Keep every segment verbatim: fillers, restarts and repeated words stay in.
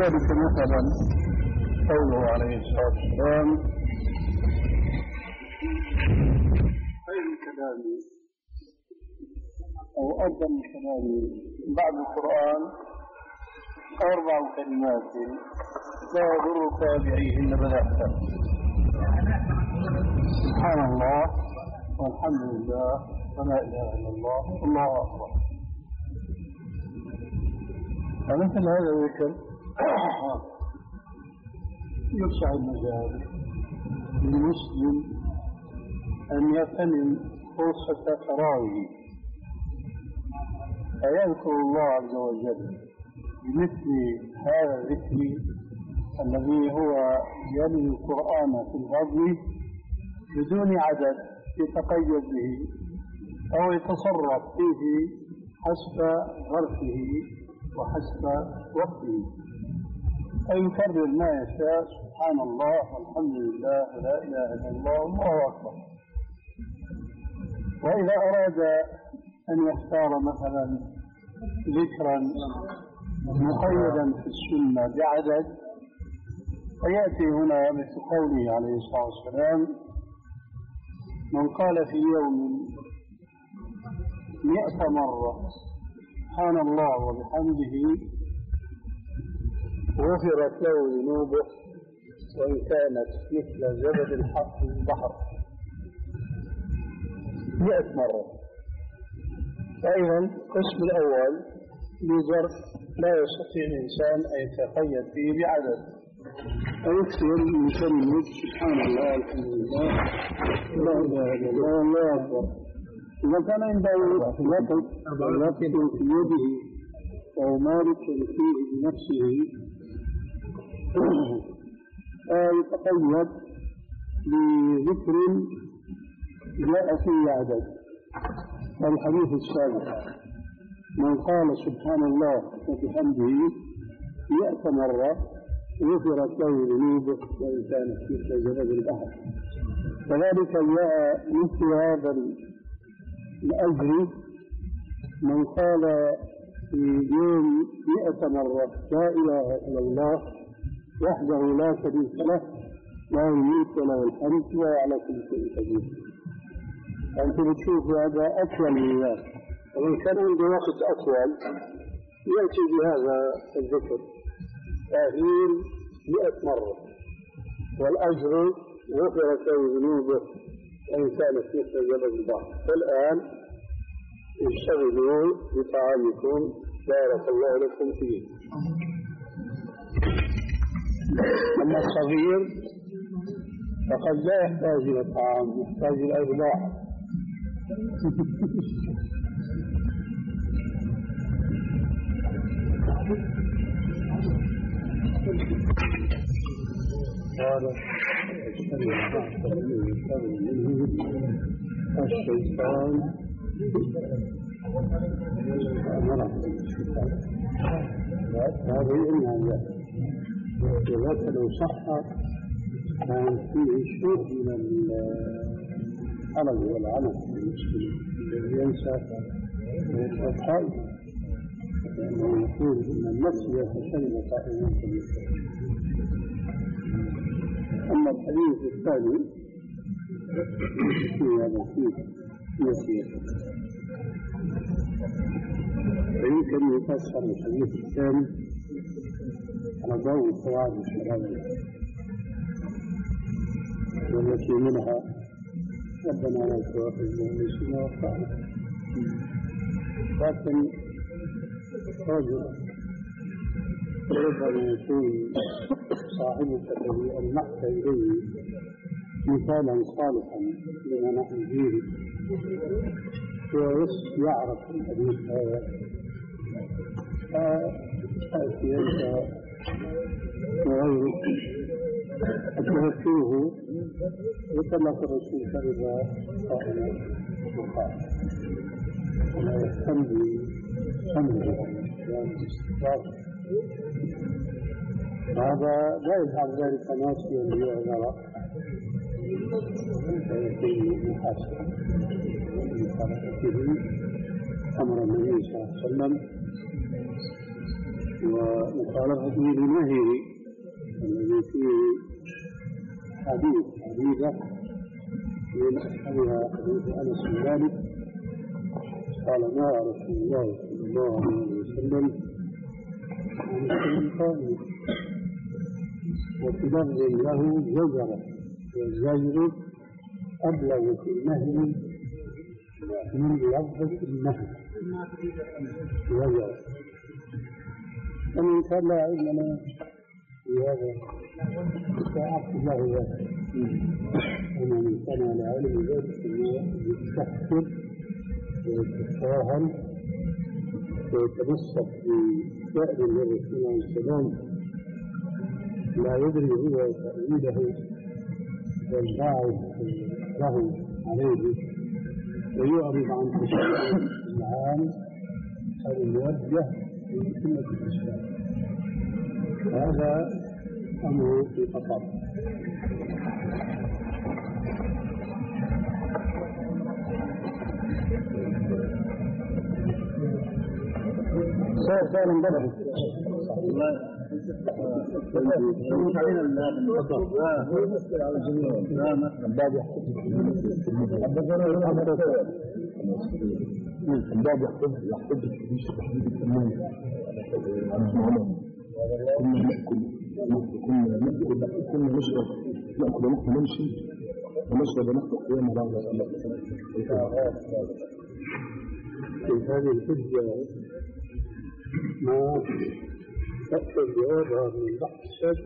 ذلك مثلا قوله عليه الصلاة والسلام: خير الكلام أو أفضل الكلام بعد القرآن أربع كلمات لا يضرك بأيهن بدأت: سبحان الله والحمد لله ولا إله إلا الله والله أكبر. فمثل هذا الذكر يرفع المجال للمسلم أن يغتنم فرصة فراغه فيذكر الله عز وجل بمثل هذا الذكر الذي هو يلي القرآن في الغضب بدون عدد يتقيد به أو يتصرف فيه حسب ظرفه وحسب وقته، أي يكرر ما يشاء: سبحان الله والحمد لله ولا إله إلا الله والله أكبر. وإذا أراد أن يختار مثلا ذكرا مقيدا في السنة بعدد فيأتي هنا مثل قوله عليه الصلاة والسلام: من قال في يوم مئة مرة سبحان الله وبحمده غفرت له ذنوبه وإن كانت مثل زبد البحر. مئة مرة. فأيضا القسم الأول لظرف لا يستطيع الإنسان أن يتقيد فيه بعدد، فيكثر من كلمة سبحان الله الحمد لله لا إله إلا الله والله أكبر. إذا كان عنده وقت وقت في يده أو مالك فيه بنفسه يتقيد بذكر جاء فيه عدد. الحديث السابق: من قال سبحان الله وبحمده مئة مرة غفرت له ذنوبه وإن كانت مثل زبد البحر. كذلك جاء مثل هذا الأجر من قال في يوم مئة مرة لا إله إلا الله وحده لا شريك له له الملك وله الحمد وهو على كل شيء قدير. أنت بتشوف هذا أطول من ذلك، ومن كان عنده وقت أطول يأتي بهذا الذكر تأهيل مئة مرة والأجر غفرت له ذنوبه وإن كانت مثل جبل البحر. فالآن اشتغلوا بطعامكم بارك الله لكم فيه. أما الصغير فقد لا يحتاج إلى الطعام، يحتاج إلى إرضاع. قال الشيطان هذا يمنع ذلك، وذلك لو صح كان فيه شيء من الحرج والعنف بالنسبة الذي ينسى الحائط، لأنه يقول إن النفس يتشرب قائما. أما الحديث الثاني في هذا الحديث نسيت، فيمكن يفسر الحديث الثاني على ضوء قواعد الشرعية والتي منها ربنا لا تؤاخذنا إن نسينا وأخطأنا. لكن رجل ربما يكون صاحبك الذي ألمحت إليه مثالا صالحا لما نحن فيه ويعرف الحديث هذا، فأتي أنت وغيرك أتذكره وطلق الرسول شرب قائما مقام ولا يستمضي صمده هذا لا يفعل ذلك ناسيا ليعذر فيكون محاسبا بحركته أمر النبي صلى الله عليه وسلم ومخالفته لنهيه الذي فيه حديث حديثة من أشهرها حديث أنس بن مالك قال نهى رسول الله صلى الله عليه وسلم عن الشرب قائما، وفي لفظ له زجر، والزجر أبلغ في النهي من لفظ النهي زجر. فمن كان لا علم لنا في هذا فأعطي له ذلك، ومن كان على علم ذلك يستحسن ويتساهل ويتمسك بشأن النبي صلى الله عليه وسلم لا يدري هو تأويله والباعث له عليه، ويعرض عن تشريع العام الموجه في سنة الإسلام. هذا أمر في خطر. سؤال بدري الباب يحتج يحتج في تحديد التمام عن عمر. كنا نأكل كنا نأكل كنا نشرب نأكل ونحن نمشي ونشرب ونحن قيام بعد الله. في هذه الحجة ما تأخذ جوابها من بحث الشك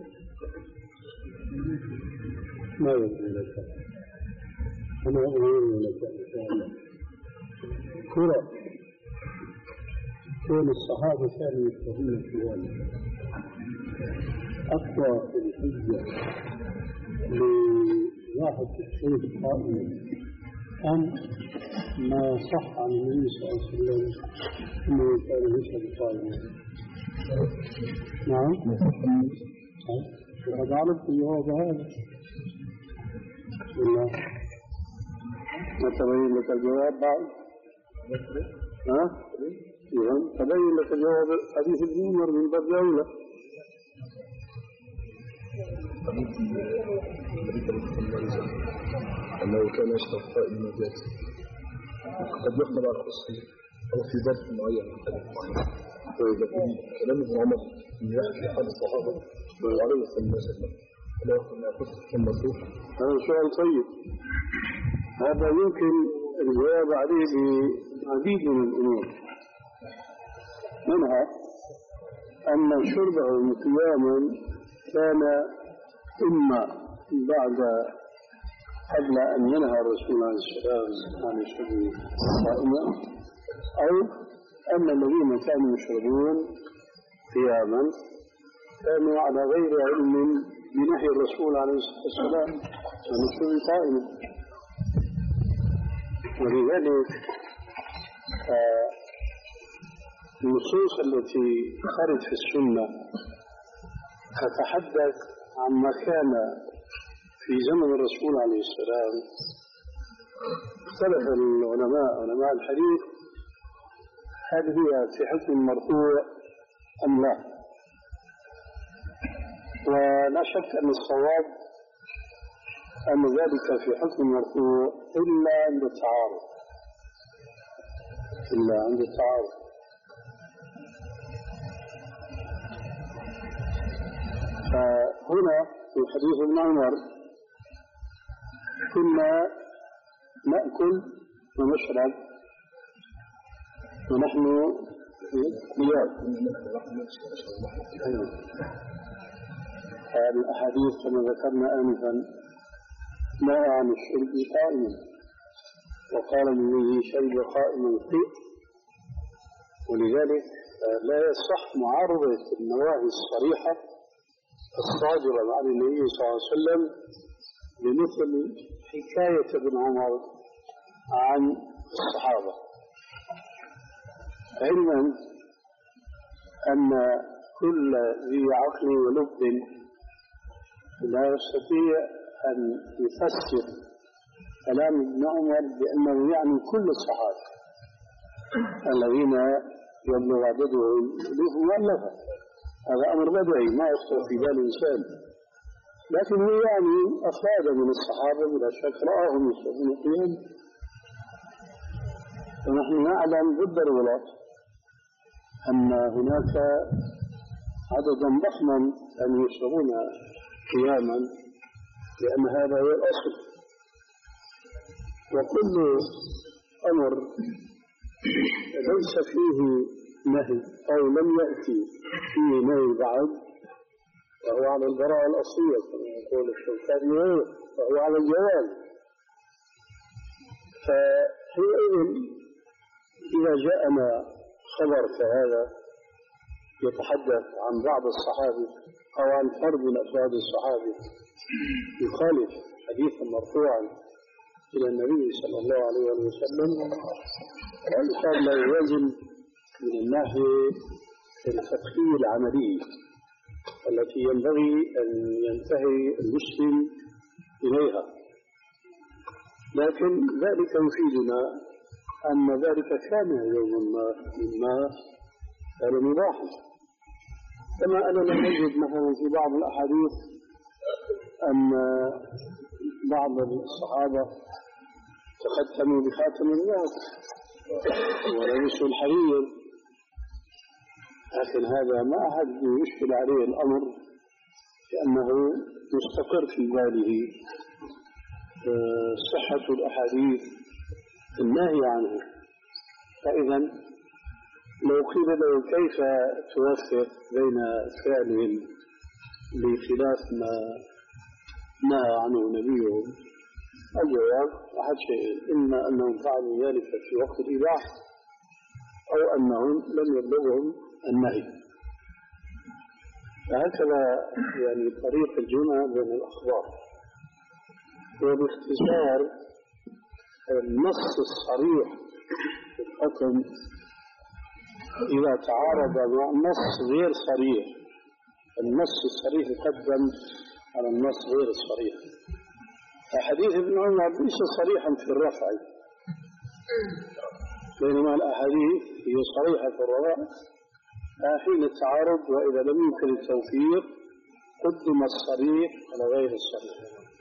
ما يبدو لك، أنا أقول لك إن شاء الله كرة كون الصحابة كانوا يشتغلون في ذلك أقوى في الحجة لواحد الشيخ قائما أم ما صح عن النبي صلى الله عليه وسلم أنه كان يشهد قائما؟ نعم وقد عرفت الجواب هذا ولا ما تبين لك الجواب بعد؟ ها؟ تبين لك جواب حديث ابن عمر من باب أولى. أنه كان يشرب قائما ذاته، قد يحمل على الأصل أو في ضبط معين من حديث معين. وإذا كان كلام ابن عمر يحكي حال الصحابة وعليه صلى الله عليه وسلم لا يكون يأخذ ثم سوء. هذا سؤال طيب، هذا يمكن الجواب عليه بعديد من الأمور، منها أن شربه قياما كان إما بعد قبل أن ينهى الرسول عليه السلام عن الشرب قائما، أو أن الذين كانوا يشربون قياما كانوا على غير علم بنهي الرسول عليه الصلاة والسلام عن الشرب قائما. ولذلك النصوص التي خرجت في السنة تتحدث عما كان في زمن الرسول عليه السلام. اختلف العلماء علماء الحديث هل هي في حكم مرفوع أم لا، ولا شك أن الصواب أن ذلك في حكم مرفوع إلا عند التعارض إلا عند التعارض فهنا في حديث ابن عمر كنا نأكل ونشرب ونحن قيام. الأحاديث كما ذكرنا آنفا نهى عن الشرب قائما، وقال النبي شرب قائما قيء. ولذلك لا يصح معارضة النواهي الصريحة الصادرة عن النبي صلى الله عليه وسلم بمثل حكاية ابن عمر عن الصحابة، علما أن كل ذي عقل ولب لا يستطيع أن يفسر كلام ابن عمر بأنه يعني كل الصحابة الذين يبلغ عددهم ألوف مؤلفة، هذا أمر بدعي ما يخطر في بال إنسان، لكن هو يعني أفراد من الصحابة بلا شك رآهم يصلون قيام، ونحن نعلم بالضرورة أن هناك عددا ضخما أن يصلون قياما، لأن هذا هو الأصل. وكل أمر ليس فيه نهي أو لم يأتي فيه نهي بعد فهو على البراءة الأصلية كما يقول الشوكاني، وهو على الجواز. فحينئذ إذا جاءنا خبر كهذا يتحدث عن بعض الصحابة أو عن فرد من أفراد الصحابة يخالف حديثا مرفوعا إلى النبي صلى الله عليه وسلم، ويقال لا يوازن من الناحية الفقهية العملية التي ينبغي أن ينتهي المسلم إليها. لكن ذلك يفيدنا أن ذلك كان يوما ما مما كان مباحا، كما أننا نجد مثلا في بعض الأحاديث أن بعض الصحابة تختموا بخاتم الناس ولبسوا الحرير، لكن هذا ما أحد يشكل عليه الأمر لأنه مستقر في باله صحة الأحاديث الناهي عنه. فإذا لو قيل له كيف توفق بين فعلهم بخلاف ما نهى عنه نبيهم، الجواب أحد شيئين: إما أنهم فعلوا ذلك في وقت الإباحة أو أنهم لم يبلغهم النهي. فهكذا يعني طريق الجمع بين الأخبار. وباختصار النص الصريح في الحكم إذا تعارض مع نص غير صريح، النص الصريح يقدم على النص غير الصريح. فحديث ابن عمر ليس صريحا في الرفع، بينما الأحاديث هي صريحة في الرفع. حين التعارض وإذا لم يمكن التوفيق قدم الصريح على غير الصريح.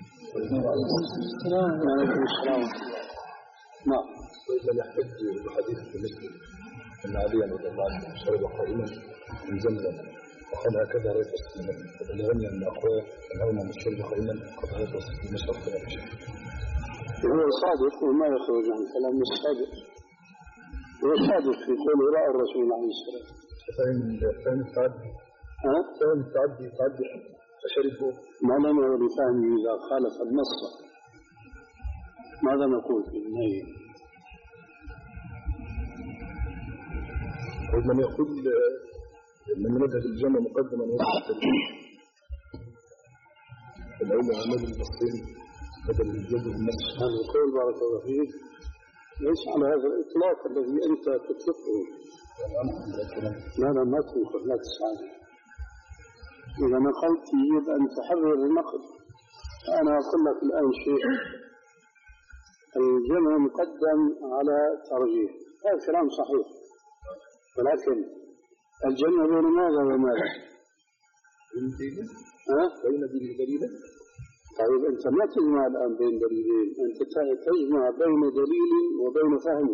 عليكم السلام. نعم. وإذا يحتج بحديث مسلم أن عليا رضي الله عنه شرب قائما من زمزم وقال هكذا لا يفسد وبلغني أن أخويا أنه من شرب قائما قد لا يفسد المشرب فلا شيء. هو صادق وما يخرج عن كلام الصادق، هو صادق في قوله رأى الرسول عليه السلام. فهم فهم التعدي ها؟ فهم التعدي تعدي فشربوا ما لم يرد فهمه إذا خالف النص. ماذا نقول في النهي؟ من يقول من مذهب الجمع مقدما وقت الأول عمل المسلم بدل الجد والنص. هذا القول بارك الله فيك ليس على هذا الإطلاق الذي أنت تطلقه. لا لا ما تنقل، لا تسعى. إذا نقلت يجب أن تحرر النقل. أنا أقول لك الآن شيء: الجمع مقدم على ترجيح، هذا كلام صحيح، ولكن الجمع بين ماذا وماذا؟ ها؟ بين دليلين. طيب أنت ما تجمع الآن بين دليلين، أنت تجمع بين دليل وبين فهم.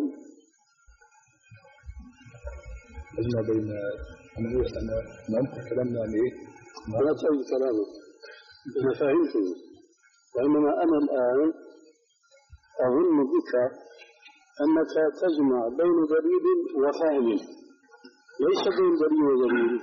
تجمع بين أنا إيه أنا ما أنت كلامنا عن إيه؟ لا تعيد كلامك، أنا فهمته. وإنما أنا الآن أظن بك أنك تجمع بين دليل وفهم، ليس بين دليل ودليل.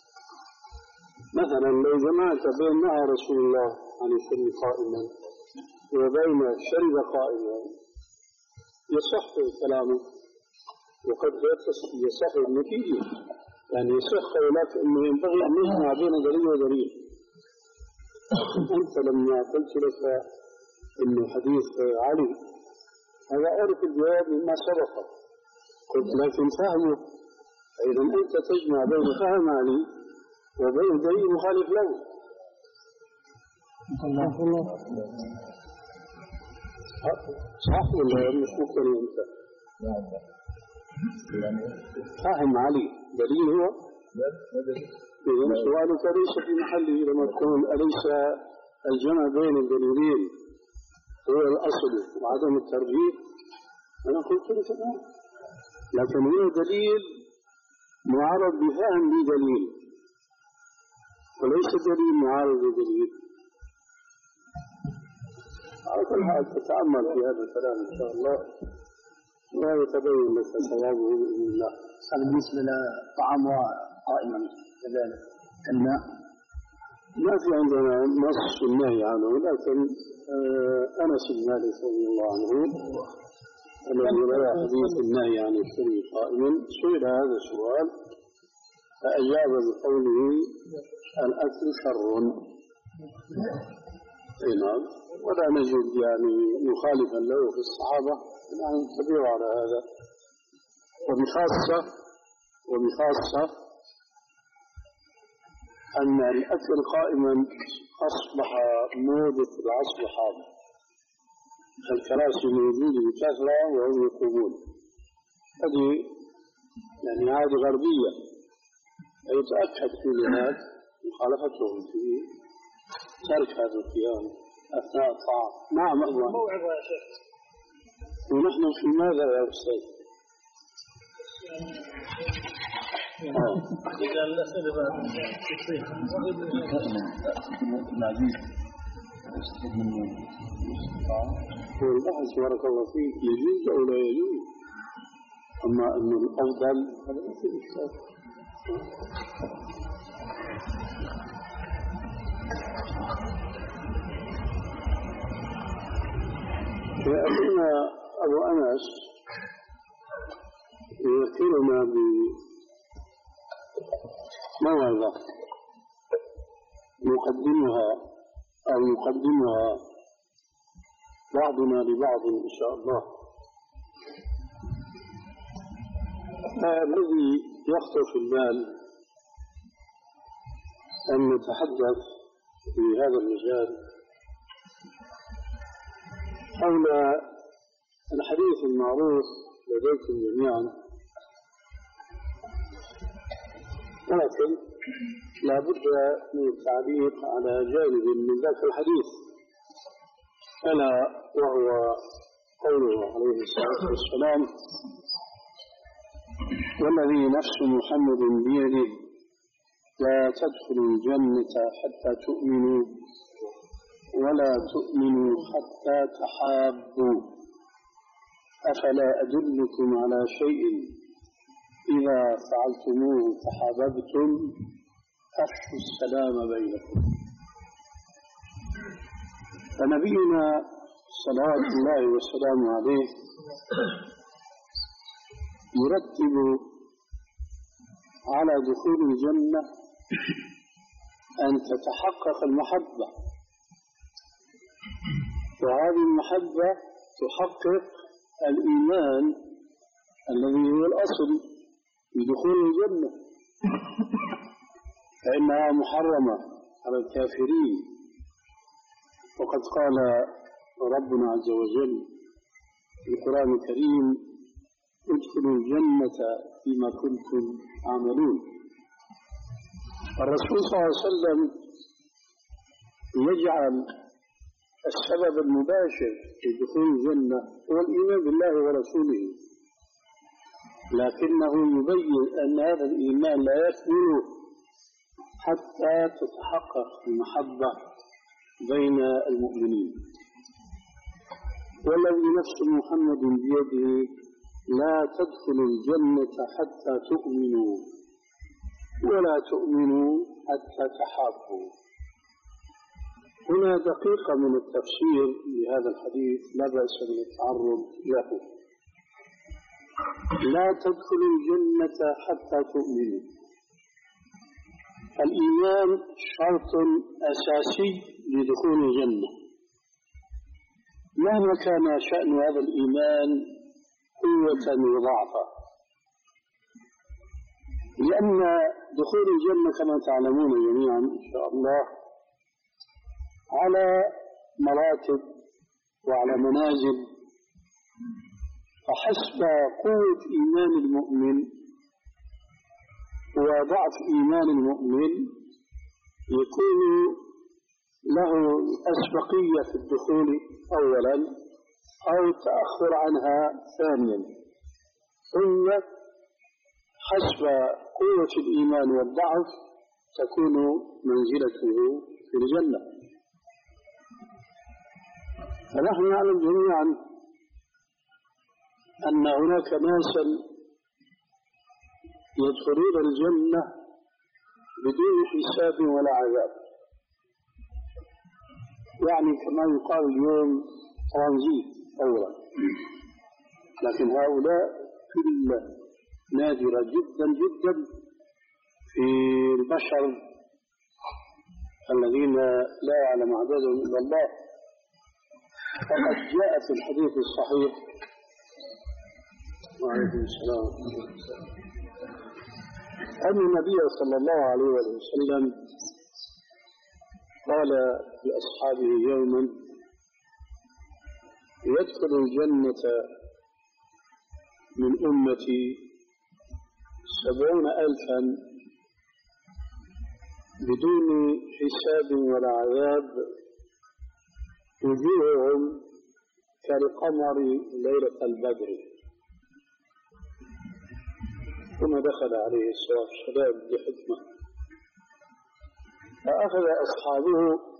مثلا لو جمعت بين نهى رسول الله عن الشرب قائما وبين شرب قائما يصح كلامه، وقد يصح النتيجة، يعني يصح لك أنه ينبغي أن يجمع بين دليل ودليل. أنت لما قلت لك أنه حديث علي هذا أعرف الجواب مما سبق، قلت لكن فهمه، فإذا أنت تجمع بين فهم علي وبين دليل مخالف له. صح ولا مش ممكن أنت؟ فهم علي دليل هو؟ إذن سؤالك ليس في محله لما تقول أليس الجمع بين الدليلين هو الأصل وعدم الترجيح؟ أنا قلت لك لا، لكن هو دليل معارض بفهم بدليل وليس دليل معارض بدليل. على كل حال تتأمل في هذا الكلام إن شاء الله ويتبين لك صوابه بإذن الله. هذا بالنسبة للطعام قائما كذلك الماء ما في عندنا نص النهي عنه، لكن أنس بن مالك رضي الله عنه الذي روى حديث النهي عن الشرب قائما سئل هذا السؤال فأجاب بقوله الأكل شر. نعم، ولا نجد يعني مخالفا له في الصحابة، نحن نتبعه على هذا. وبخاصة وبخاصة أن الأكل قائما أصبح موجة في العصر الحاضر، الكراسي موجودة بكثرة وهم يقومون. هذه يعني عادة غربية يتأكد في ذلك مخالفتهم في ترك هذا القيام أثناء الطعام. نعم أخوان، موعظة يا شيخ. ونحن في ماذا يا أستاذ؟ إذا الأسئلة هو البحث بارك الله فيك يجوز أو لا يجوز، أما أن الأفضل هذا ما في إشكال. يأتينا أبو أنس يذكرنا بموعظة نقدمها أو يقدمها بعضنا لبعض إن شاء الله. الذي يخطر في البال أن نتحدث في هذا المجال حول الحديث المعروف لديكم جميعا، ولكن لا بد من التعليق على جانب من ذاك الحديث، ألا وهو قوله عليه الصلاة والسلام: والذي نفس محمد بيده لا تدخلوا الجنة حتى تؤمنوا ولا تؤمنوا حتى تحابوا، أفلا أدلكم على شيء إذا فعلتموه تحاببتم، أفشوا السلام بينكم. فنبينا صلوات الله وسلامه عليه يرتب على دخول الجنة أن تتحقق المحبة، وهذه المحبة تحقق الإيمان الذي هو الأصل بدخول الجنة، فإنها محرمة على الكافرين. وقد قال ربنا عز وجل في القرآن الكريم: ادخلوا الجنة فيما كنتم تعملون. الرسول صلى الله عليه وسلم يجعل السبب المباشر في دخول الجنة هو الإيمان بالله ورسوله، لكنه يبين أن هذا الإيمان لا يكمل حتى تتحقق المحبة بين المؤمنين. والذي نفس محمد بيده لا تدخلوا الجنة حتى تؤمنوا ولا تؤمنوا حتى تحابوا. هنا دقيقة من التفسير لهذا الحديث لا بأس بالتعرض له. لا تدخلوا الجنة حتى تؤمنوا، الإيمان شرط أساسي لدخول الجنة مهما كان شأن هذا الإيمان قوة وضعفا، لأن دخول الجنة كما تعلمون جميعا إن شاء الله على مراتب وعلى منازل، فحسب قوة إيمان المؤمن وضعف إيمان المؤمن يكون له أسبقية في الدخول أولا أو التأخر عنها ثانيا، ثم حسب قوة الإيمان والضعف تكون منزلته في الجنة. فنحن نعلم جميعا أن هناك ناسا يدخلون الجنة بدون حساب ولا عذاب، يعني كما يقال اليوم ترانزيت فورا، لكن هؤلاء كلها نادرة جدا جدا في البشر الذين لا يعلم عددهم إلا الله. فقد جاء في الحديث الصحيح وعليكم السلام أن النبي صلى الله عليه وسلم قال لأصحابه يوما: يدخل الجنة من أمتي سبعون ألفا بدون حساب ولا عذاب، وجوههم كالقمر ليلة البدر. ثم دخل عليه الصلاة والسلام بحكمة، فأخذ أصحابه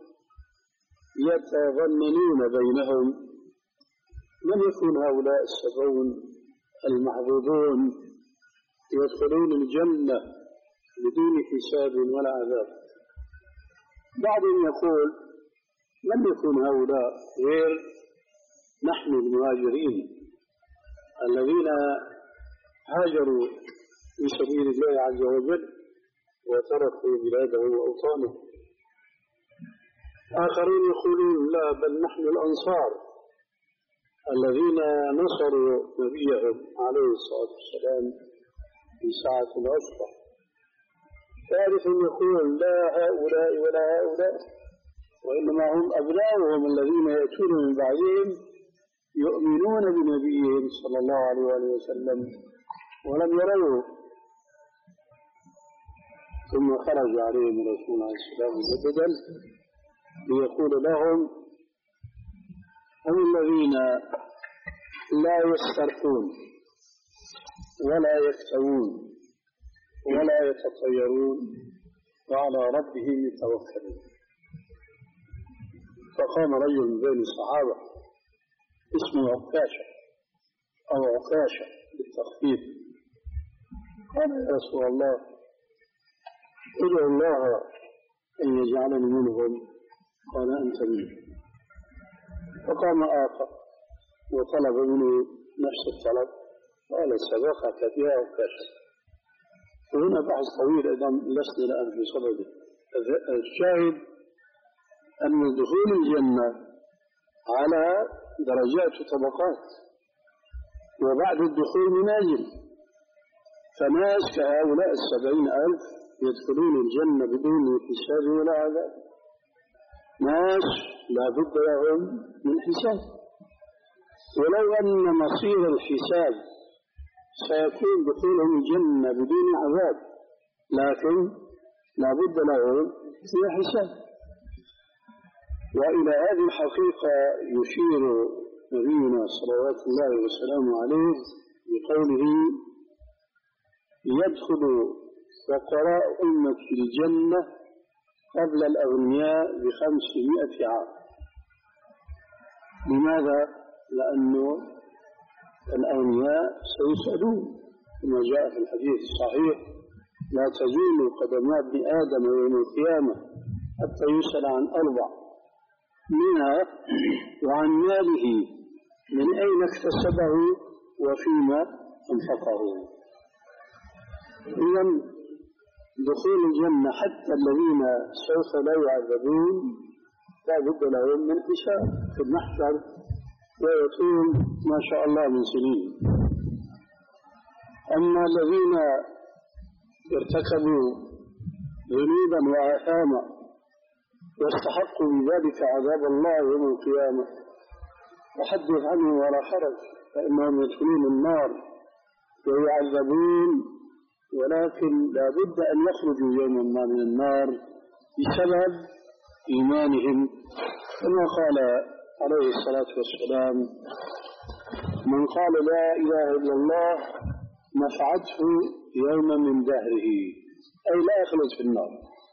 يتظننون بينهم من يكون هؤلاء السبعون المحظوظون يدخلون الجنة بدون حساب ولا عذاب. بعضهم يقول: من يكون هؤلاء غير نحن المهاجرين الذين هاجروا في سبيل الله عز وجل وتركوا بلاده وأوطانه. آخرين يقولون: لا، بل نحن الأنصار الذين نصروا نبيهم عليه الصلاة والسلام في ساعة العسرة. ثالث يقول: لا هؤلاء ولا هؤلاء، وإنما هم أبناؤهم الذين يأتون من بعدهم يؤمنون بنبيهم صلى الله عليه وسلم ولم يروه. ثم خرج عليهم الرسول عليه السلام مجددا ليقول لهم: هم الذين لا يسترقون ولا يكتوون ولا يتطيرون وعلى ربهم يتوكلون. فقام رجل من بين الصحابة اسمه عكاشة أو عكاشة بالتخفيف، قال: يا رسول الله، ادعو الله أن يجعلني منهم. قال: أنت منهم. فقام آخر وطلب منه نفس الطلب، قال: سبقك بها عكاشة. وهنا بحث طويل أيضا لسنا الآن في صدده. الشاهد أن دخول الجنة على درجات وطبقات، وبعد الدخول منازل. فناس كهؤلاء السبعين ألف يدخلون الجنة بدون حساب ولا عذاب، ناس لا بد لهم من حساب. ولو أن مصير الحساب سيكون دخولهم الجنة بدون عذاب، لكن لا بد لهم من حساب. وإلى هذه الحقيقة يشير نبينا صلوات الله وسلامه عليه بقوله: يدخل فقراء أمة الجنة قبل الأغنياء بخمسمائة عام. لماذا؟ لأنه الأغنياء سيسألون كما جاء في الحديث الصحيح: لا تزول قدم ابن آدم يوم القيامة حتى يسأل عن أربع، منها وعن ماله من أين اكتسبه وفيما أنفقه. إذن دخول الجنة حتى الذين سوف لا يعذبون لا بد لهم من حساب في المحشر، ويطول ما شاء الله من سنين. أما الذين ارتكبوا ذنوبا وآثاما واستحقوا بذلك عذاب الله يوم القيامة فحدث عنه ولا حرج، فإنهم يدخلون النار ويعذبون ولكن لا بد أن يخرجوا يوما ما من النار بسبب إيمانهم، كما قال عليه الصلاة والسلام: من قال لا إله إلا الله نفعته يوما من دهره، أي لا يخلد في النار.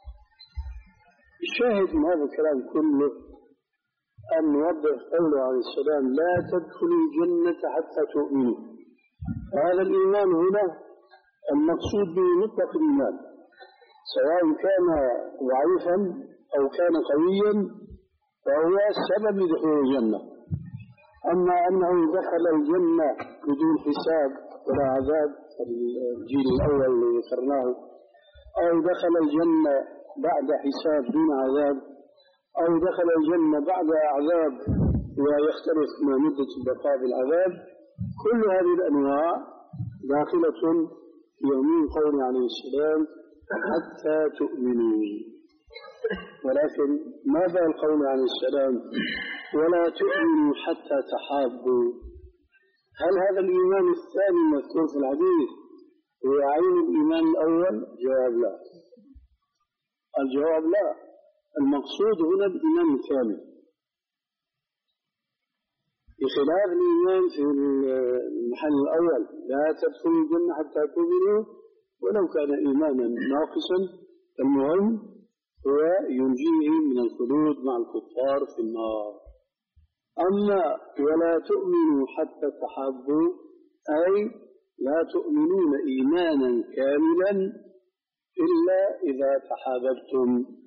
الشاهد من هذا الكلام كله أن نوضح قوله عليه السلام: لا تدخلوا الجنة حتى تؤمنوا. هذا الإيمان هنا المقصود به مطلق الإيمان، سواء كان ضعيفا أو كان قويا فهو سبب لدخول الجنة. أما أنه دخل الجنة بدون حساب ولا عذاب، الجيل الأول اللي ذكرناه، أو دخل الجنة بعد حساب دون عذاب، أو دخل الجنة بعد عذاب ويختلف ما مدة البقاء بالعذاب، كل هذه الأنواع داخلة في عموم قوله عليه السلام: حتى تؤمنوا. ولكن ماذا القول عليه السلام: ولا تؤمنوا حتى تحابوا؟ هل هذا الإيمان الثاني المذكور في الحديث هو عين الإيمان الأول؟ جواب لا. الجواب لا. المقصود هنا الإيمان الثاني، بخلاف الإيمان في المحل الأول: لا تدخلوا الجنة حتى تؤمنوا، ولو كان إيمانا ناقصا المهم هو ينجيه من الخلود مع الكفار في النار. أما ولا تؤمنوا حتى تحابوا، أي لا تؤمنون إيمانا كاملا إلا إذا تحاببتم.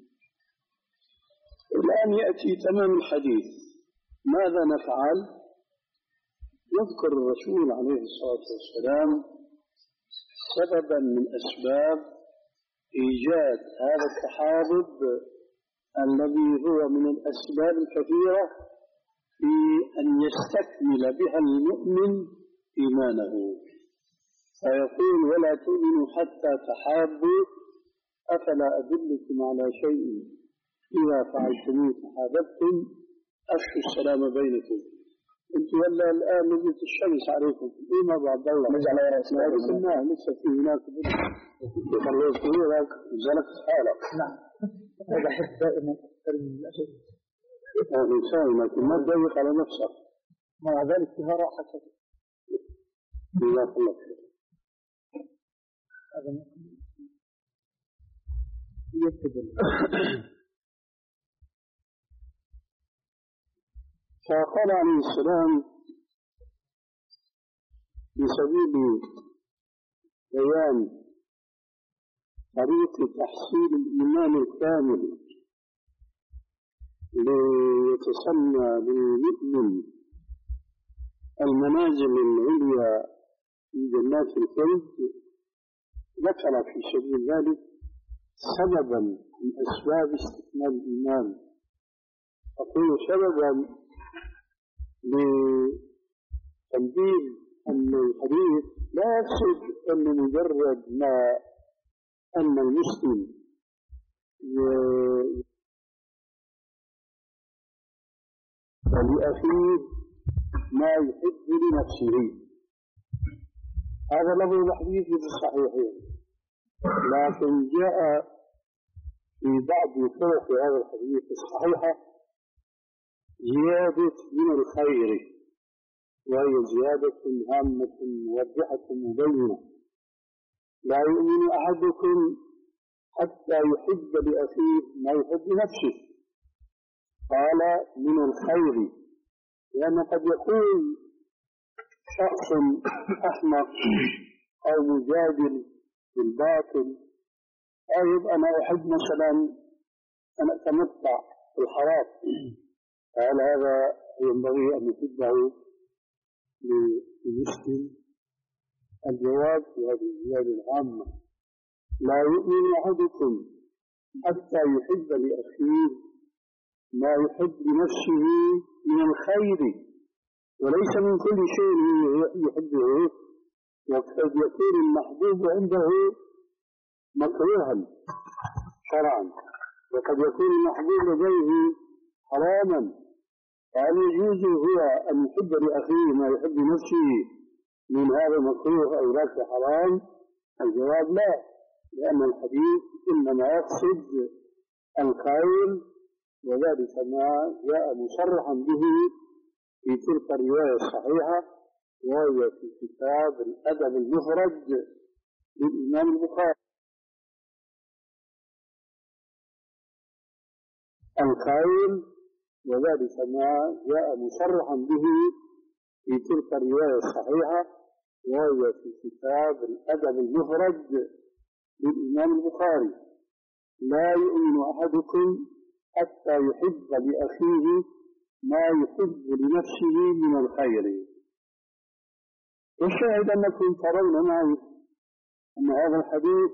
الآن يأتي تمام الحديث، ماذا نفعل؟ يذكر الرسول عليه الصلاة والسلام سببا من أسباب إيجاد هذا التحابب الذي هو من الأسباب الكثيرة في أن يستكمل بها المؤمن إيمانه، فيقول: ولا تؤمنوا حتى تحابوا، أفلا أدلكم على شيء إذا فعلتموه تحاببتم، أفشوا السلام بينكم. أنتم ولا الآن نزلت الشمس عليكم فيما بعد الله نجعل على رأسنا قلنا لسه في هناك يخلوه كبيرك وزلك حالك. نعم، هذا حد دائما أكثر من الأشد. الإنسان لكن ما تضيق على نفسك، مع ذلك فيها راحة. جزاك الله خير. هذا يتبع. فقال عليه السلام بسبيل بيان طريق تحصيل الإيمان الكامل ليتسمى بالمؤمن المنازل العليا في جنات الخلد، ذكر في سبيل ذلك سببا من أسباب استكمال الإيمان. أقول سببا لتنبيه أن الحديث لا يقصد أن مجرد ما أن المسلم ولأخيه ما يحب لنفسه، هذا لفظ الحديث في الصحيحين، لكن جاء في بعض طرق هذا الحديث الصحيحة زيادة من الخير، وهي زيادة هامة موضحة مبينة: لا يؤمن أحدكم حتى يحب لأخيه ما يحب لنفسه. قال من الخير، لأن قد يكون شخص أحمق أو مجادل بالباطل، أو يبقى أنا أحب مثلا أن أتمتع بالحرام، قال هذا ينبغي أن يحبه للمسلم. الجواب في هذه الزيادة العامة: لا يؤمن أحدكم حتى يحب لأخيه ما يحب لنفسه من الخير، وليس من كل شيء يحبه، وقد يكون المحبوب عنده مكروها شرعا، وقد يكون المحبوب لديه حراما. فهل يجوز هو أن يحب لأخيه ما يحب لنفسه من هذا المكروه أو ذاك حرام؟ الجواب لا، لأن الحديث إنما يقصد الخير، وذلك ما جاء مصرحا به في تلك الرواية الصحيحة، وهي في كتاب الأدب المفرد للإمام البخاري. الخير وذلك ما جاء مصرحا به في تلك الرواية الصحيحة، وهي في كتاب الأدب المفرد للإمام البخاري: لا يؤمن أحدكم حتى يحب لأخيه ما يحب لنفسه من الخير. والشاهد أنكم ترون معي أن هذا الحديث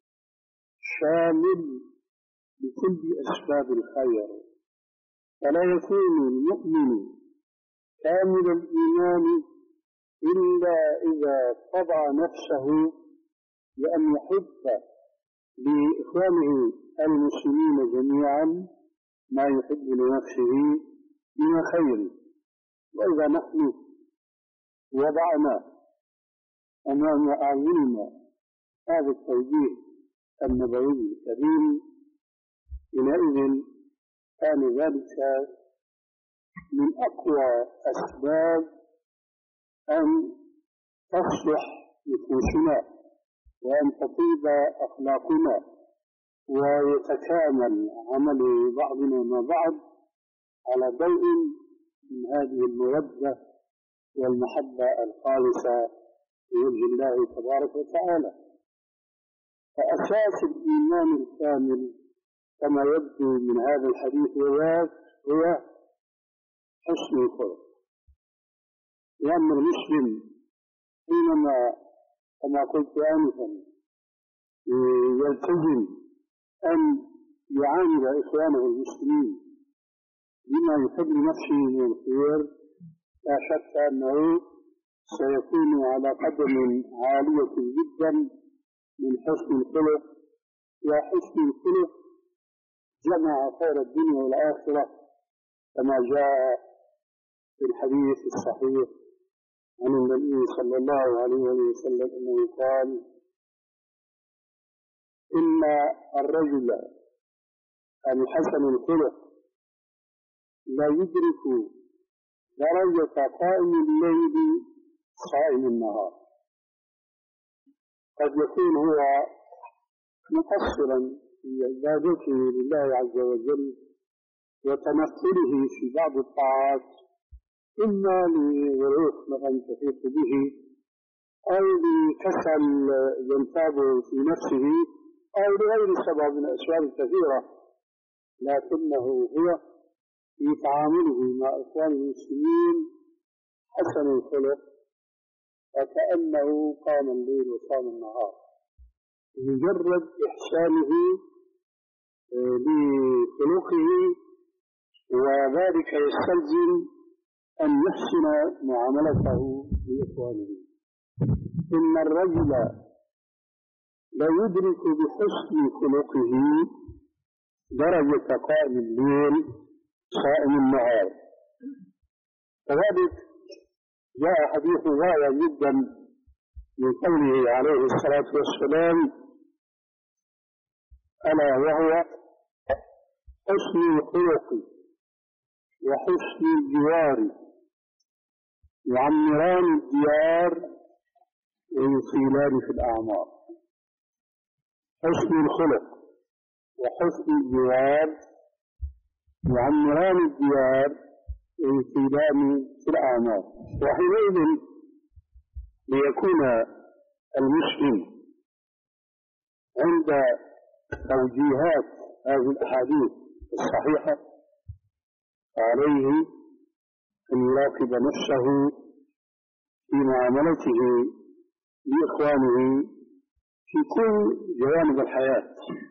شامل لكل أسباب الخير، فلا يكون المؤمن كامل الإيمان إلا إذا طبع نفسه بأن يحب لإخوانه المسلمين جميعا ما يحب لنفسه من خير. وإذا نحن وضعنا أمام أعيننا هذا التوجيه النبوي الكريم، حينئذ كان ذلك من أقوى أسباب أن تصلح نفوسنا وأن تطيب أخلاقنا ويتكامل عمل بعضنا مع بعض على ضوء من هذه المودة والمحبة الخالصة لوجه الله تبارك وتعالى. فأساس الإيمان الكامل كما يبدو من هذا الحديث هو حسن الخلق، لأن المسلم حينما كما قلت آنفا يلتزم أن يعامل إخوانه المسلمين بما يحب لنفسه من الخير، لا شك أنه سيكون على قدم عالية جدا من حسن الخلق. وحسن الخلق جمع خير الدنيا والآخرة، كما جاء في الحديث الصحيح عن النبي صلى الله عليه وسلم أنه قال: إن الرجل الحسن الخلق لا يدرك درجة قائم الليل صائم النهار. قد يكون هو مقصرا في عبادته لله عز وجل وتمثله في بعض الطاعات، إما لظروف مثلا تحيط به أو لكسل ينتاب في نفسه أو لغير سبب من الأسباب الكثيرة، لكنه هو في تعامله مع إخوان المسلمين حسن الخلق، وكأنه قام الليل وصام النهار، مجرد إحسانه بخلقه، وذلك يستلزم أن يحسن معاملته لإخوانه. إن الرجل لا يدرك بحسن خلقه درجة قائم الليل صائم النهار. كذلك جاء حديث غاية جدا من قوله عليه الصلاة والسلام: ألا وهو حسن الخلق وحسن الجوار يعمران الديار ويطيلان في الأعمار. حسن الخلق وحسن الجوار يعمران الديار ويطيلان في الأعمار. وحينئذ ليكون المسلم عند توجيهات هذه الأحاديث الصحيحة عليه أن يراقب نفسه في معاملته لإخوانه في كل جوانب الحياة،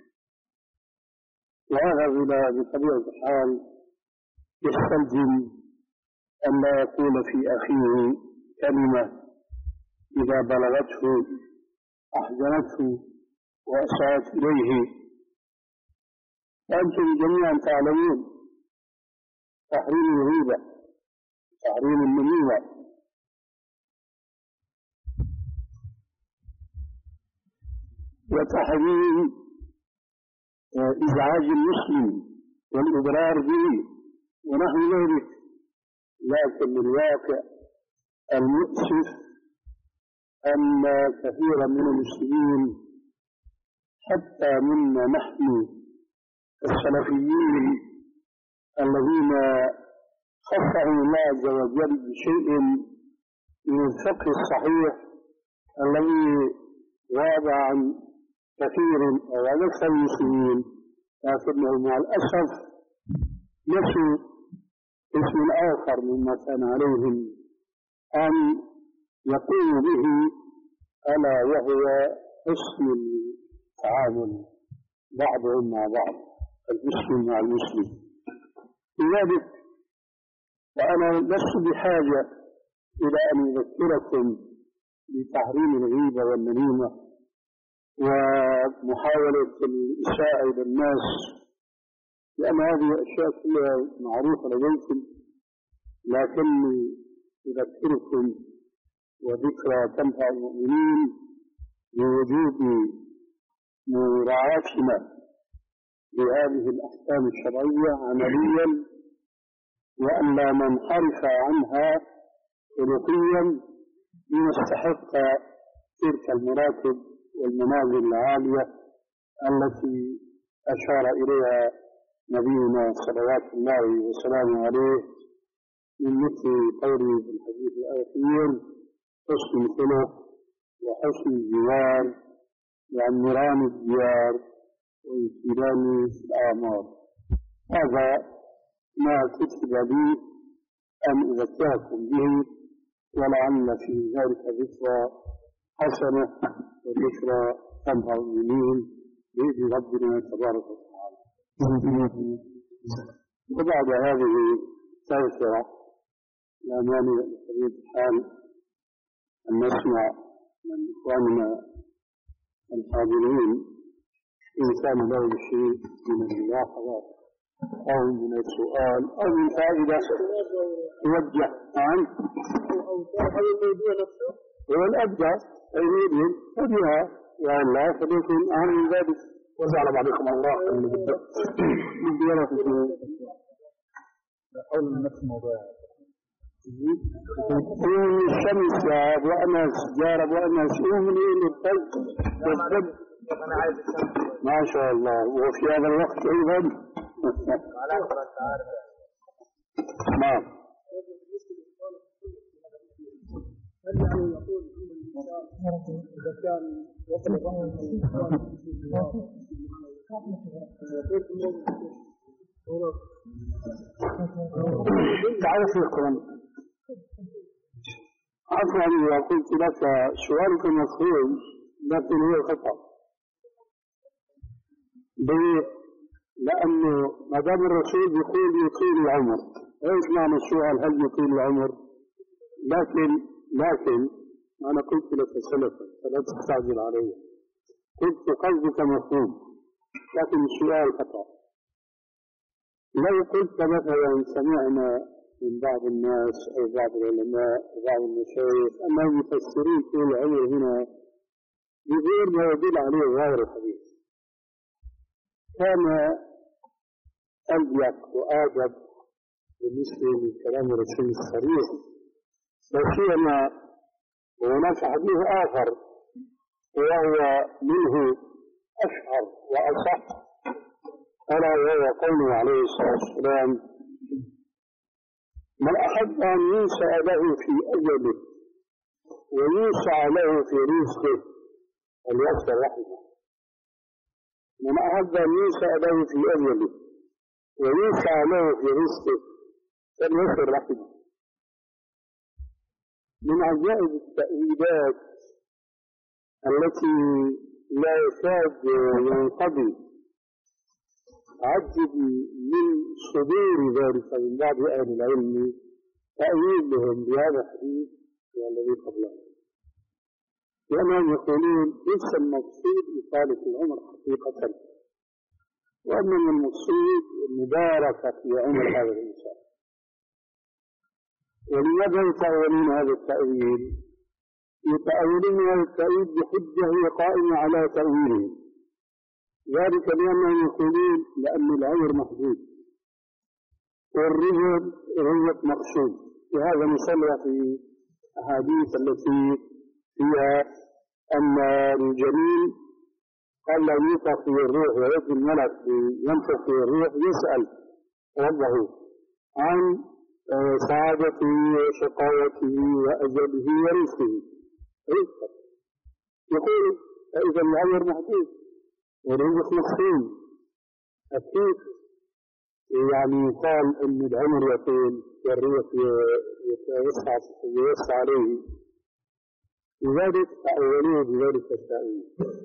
وهذا بطبيعة الحال يستلزم أن لا يقول في أخيه كلمة إذا بلغته أحزنته وأساءت إليه. وأنتم جميعا تعلمون تحريم الغيبة، تحريم النميمة. وتحريم إزعاج المسلم والإضرار به ونحو ذلك. لكن الواقع المؤسف أن كثيرا من المسلمين حتى منا نحن السلفيين الذين خصهم الله عز وجل بشيء من الفقه الصحيح الذي غاب عن كثير أو عن أكثر المسلمين، لكنهم مع الأسف نسوا اسم آخر مما كان عليهم أن يقوموا به، ألا وهو حسن التعامل بعضهم مع بعض، المسلم مع المسلم. لذلك فأنا لست بحاجة إلى أن أذكركم بتحريم الغيبة والنميمة ومحاولة الإساءة إلى الناس، لأن هذه أشياء كلها معروفة لديكم، لكني أذكركم وذكرى تنفع المؤمنين بوجوب مراعاتنا لهذه الأحكام الشرعية عمليا، وأن لا ننحرف عنها خلقيا لنستحق تلك المراتب والمنازل العالية التي أشار إليها نبينا صلوات الله وسلامه عليه من مثل قوله في الحديث الأخير: حسن الخلق وحسن الجوار وعمران الديار وامتنان الأعمار. هذا ما كتب لي أن أذكركم به، ولعل في ذلك ذكرى حسنة وذكرى تنفع المؤمنين بإذن ربنا تبارك وتعالى. وبعد هذه التذكرة لا مانع بطبيعة الحال أن نسمع من إخواننا الحاضرين إن كان له شيء من الملاحظات أو من السؤال أو من فائدة توجه عنه هو الأبدع أيضاً فبها وإلا فليكن أهم من ذلك. وجعل بعضكم الله أن نبدأ بالديارة في حول نفس الموضوع. من الشمس يا أبو أنس جارب وأنس أمني للطيب والطب ما شاء الله. وفي هذا الوقت أيضا نعم. هل يعني يقول إذا كان وصل تعرف يقول عفوا إذا قلت لك سؤالك مفهوم لكن هو خطأ، لأنه ما دام الرسول يقول يطيل العمر، ايش معنى السؤال هل يطيل العمر؟ لكن لكن أنا قلت لك سلفا فلا تستعجل علي، قلت قصدك مفهوم لكن السؤال خطأ. لو قلت مثلا سمعنا من بعض الناس أو بعض العلماء وبعض المشايخ أنهم يفسرون طول العمر هنا بغير ما يدل عليه غير الحديث، كان أليق وآدب بالنسبة لكلام الرسول الصريح. وسيما وهناك حديث آخر وهو منه أشهر وأصح، ألا وهو قوله عليه الصلاة والسلام: من أحب أن ينسى له في أجله وينسى له في رزقه فليصل رحمه. من أحب أن ينسى له في أجله وينسى له في رزقه فليصل رحمه. من عجائب التأويلات التي لا يكاد ينقضي عجب من صدور ذلك من بعض أهل العلم تأويلهم بهذا الحديث والذي قبله، لأنهم يقولون ليس المقصود إطالة العمر حقيقة، وأنما المقصود المباركة في عمر هذا الإنسان. ولماذا يتأولون هذا التأويل؟ يتأولونها التأويل بحجة هي قائمة على تأويله، ذلك لأنهم يقولون لأن العمر محدود والرزق رزق مقصود، وهذا نصلح في أحاديث التي فيها أن الجنين قال لا ينفخ فيه الروح ويأتي الملك ينفخ فيه الروح يسأل ربه عن سعادته وشقاوته وأجله ورزقه رزقا، يقول فإذا العمر محدود والرزق مقصود، أكيد يعني قال أن العمر يطول والرزق يتوسع يوسع عليه، لذلك تأولوه بذلك التأويل.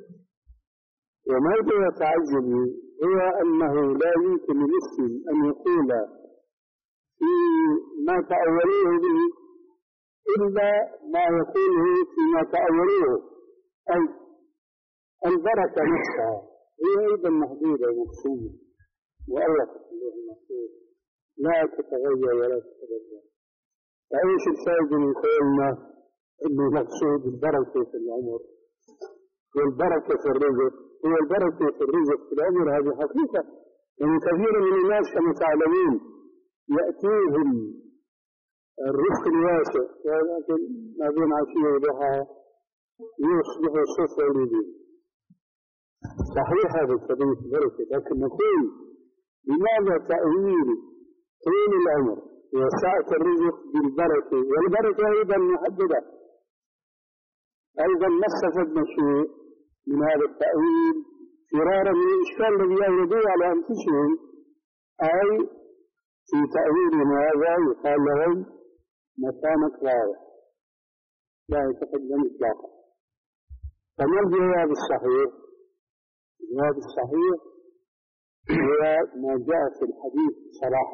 وماذا يتعجب هو أنه لا يمكن للمسلم أن يقول في ما تأولوه به إلا ما يقوله فيما تأولوه، أي البركة نفسها هي أيضا محدودة ومقصودة وألفت الله المقصود لا تتغير ولا تتبدل. فأيش الفائدة من قولنا أنه مقصود البركة في العمر والبركة في الرزق؟ هو البركة في الرزق في العمر هذه حقيقة، يعني كثير من الناس كما تعلمون يأتيهم الرزق الواسع ولكن ما بين عشية وضحاها يصبح صفر يريدون. صحيح هذا السبيل البركة، لكن نقول لماذا تأويل طول العمر وسعة الرزق بالبركة؟ والبركة أيضا محددة، أيضا ما استفدنا شيء من هذا التأويل فرارا من الإشكال الذي يوردون على أنفسهم، أي في تأويل هذا يقال لهم مكانك واضح لا يتقدم إطلاقا. فما الجواب الصحيح؟ الجواب الصحيح هو ما جاء في الحديث صراحة،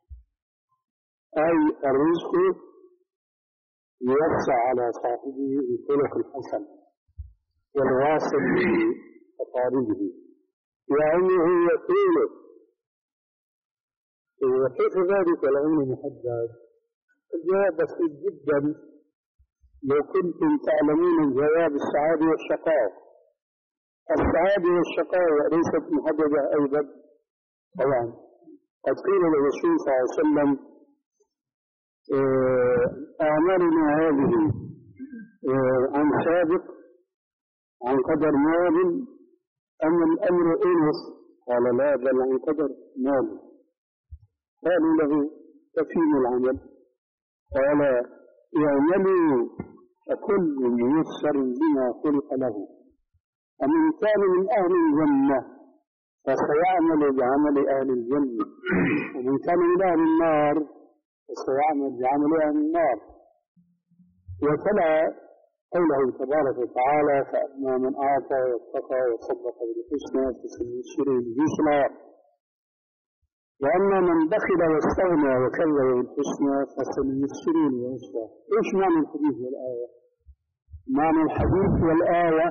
أي الرزق يوسع على صاحبه بخلق الحسن والواصل بأقاربه وعمره يطوله. وكيف ذلك العمر محدد؟ الجواب بسيط جدا، لو كنتم تعلمون الجواب السعادة والشقاء. السعادة والشقاء ليست محددة أيضا طبعا. قد قيل للرسول صلى الله عليه وسلم أعمالنا هذه عن سابق عن قدر ماض أم الأمر أنس؟ قال لا، بل عن قدر ماض. قالوا له تفين العمل؟ قال اعملوا فكل ميسر بما خلق له، ومن كان من أهل الجنة فسيعمل بعمل أهل الجنة، ومن كان من أهل النار فسيعمل بعمل أهل النار. وتلا قوله تبارك وتعالى فأما من أعطى واتقى وصدق بالحسنى فسنيسره لليسرى، وأما من بخل واستغنى وكذب بالحسنى فسنيسره للعسرى. إيش معنى الحديث والآية؟ معنى الحديث والآية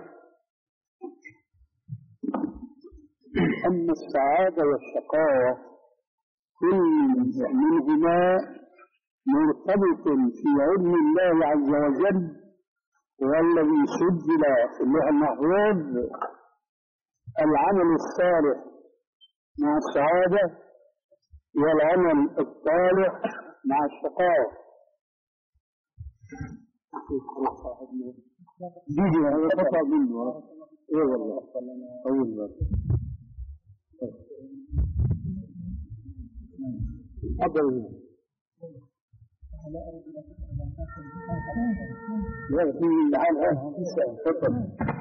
أن السعادة والشقاوة كل منهما مرتبط في علم الله عز وجل، والذي سجل في اللوح المحفوظ العمل الصالح مع السعادة والعمل الصالح مع الشقاوة. ديجي هذا قطع منه. ايه والله اول مرة أبدا يأتي العام فقط.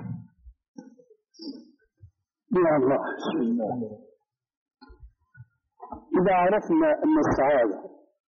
يا الله بسم الله. إذا عرفنا أن السعادة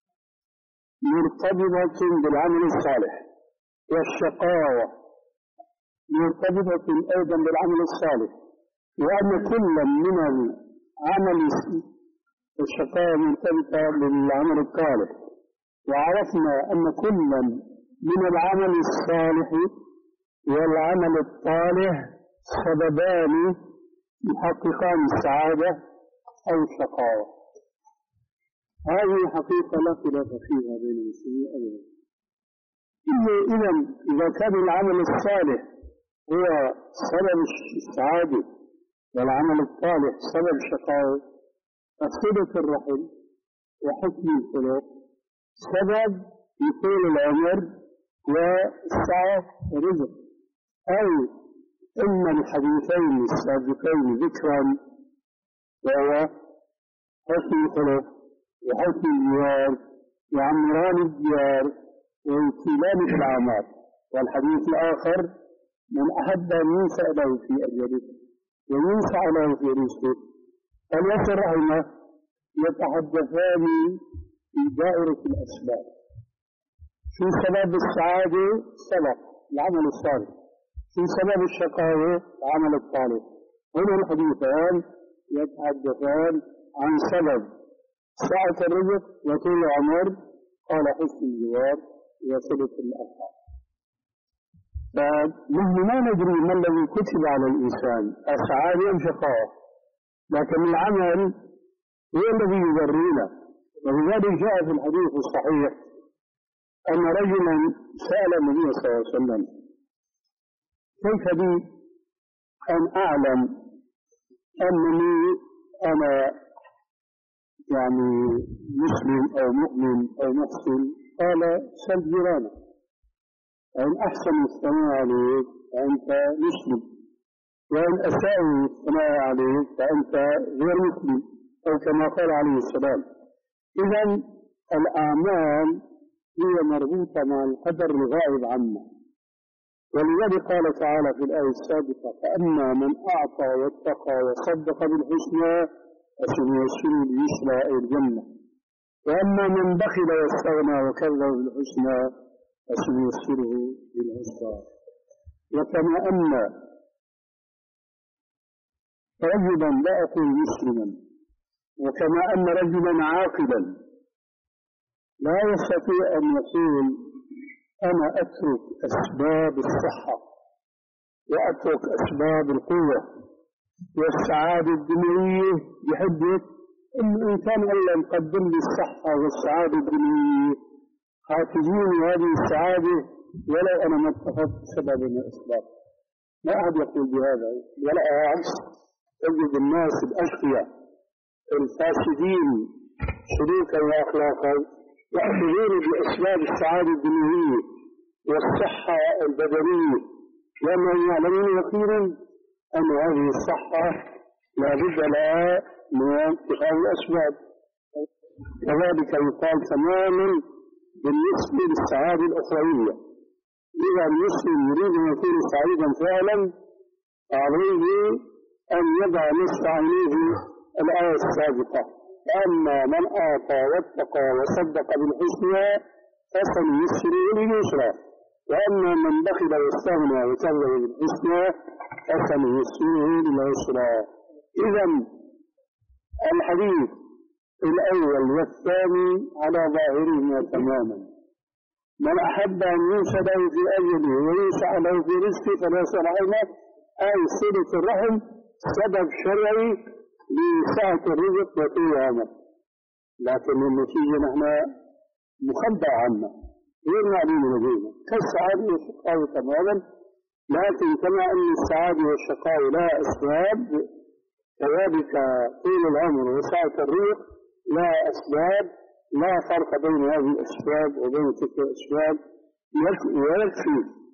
مرتبطة بالعمل الصالح والشقاوة مرتبطة أيضا بالعمل الصالح، وأن كل من العمل الشقاوة مرتبطة بالعمل الصالح، وعرفنا أن كل من العمل الصالح والعمل الصالح سببان يحققان السعادة أو الشقاوة. هذه حقيقة لا خلاف فيها بين المسلمين أبدا. إذا إذا كان العمل الصالح هو سبب السعادة والعمل الصالح سبب شقاوة، فصلة الرحم وحسن الخلق سبب لطول العمر والسعة والرزق. أي إن الحديثين السابقين ذكرا وهو حسن الخلق وحسن الجوار وعمران الديار وامتلان الأعمار. والحديث الآخر من أحب أن ينسى له في أجله وينسى له في رزقه فليصل رحمه يتحدثان في دائرة الأسباب. شو سبب السعادة؟ سبب العمل الصالح. شو سبب الشقاوة؟ العمل الصالح. هنا الحديثان يتحدثان عن سبب سعة الرزق وطول العمر، قال حسن الجوار وصلة الأرحام. فنحن ما ندري ما الذي كتب على الإنسان السعادة أم شقاوة، لكن العمل هو الذي يبرينا. ولذلك جاء في الحديث الصحيح أن رجلا سأل النبي صلى الله عليه وسلم: كيف لي أن أعلم أنني أنا يعني مسلم أو مؤمن أو محسن؟ قال: سل جيرانك، فإن أحسنوا الثناء عليك فأنت مسلم، وإن أساءوا الثناء عليك فأنت غير مسلم، أو كما قال عليه السلام. إذن الأعمال هي مربوطة مع القدر الغائب عنا. ولذلك قال تعالى في الآية السابقة: فأما من أعطى واتقى وصدق بالحسنى فسنيسره لليسرى أي الجنة، وأما من بخل واستغنى وكذب بالحسنى فسنيسره للعسرى. وكما أن رجلا، لا أقول مسلما، وكما أن رجلا عاقلا لا يستطيع أن يقول أنا أترك أسباب الصحة وأترك أسباب القوة والسعادة الدنيوية بحجة إن الإنسان الله مقدم لي الصحة والسعادة الدنيوية، حافظين هذه السعادة ولو أنا ما اتخذت سبب من الأسباب. ما أحد يقول بهذا، ولا عكس. تجد الناس الأشقياء الفاسدين سلوكا وأخلاقا يأخذون بأسباب السعادة الدنيوية والصحة البدنية، لأنهم يعلمون يقينا أن هذه الصحة لا بد لها من اتخاذ الأسباب. كذلك يقال تماما بالنسبة للسعادة الأخروية. إذا المسلم يريد أن يكون سعيدا فعلا عليه أن يضع نصف عينيه الآية السابقة: فأما من أعطى واتقى وصدق بالحسنى فسنيسره لليسرى، وأما من بخل واستغنى وكذب بالحسنى فسنيسره للعسرى. إذا الحديث الأول والثاني على ظاهرهما تماما. من أحب أن ينسى له في أجله وينسى له في رزقه فليصل رحمه، أي صلة الرحم سبب شرعي لسعة الرزق وطول العمر. لكن النتيجة نحن مخبأ عنا غير معلومة لدينا كالسعادة والشقاوة تماما. لكن كما أن السعادة والشقاوة لا أسباب، كذلك طول العمر وسعة الرزق لا أسباب. لا فرق بين هذه الأسباب وبين تلك الأسباب. ويكفي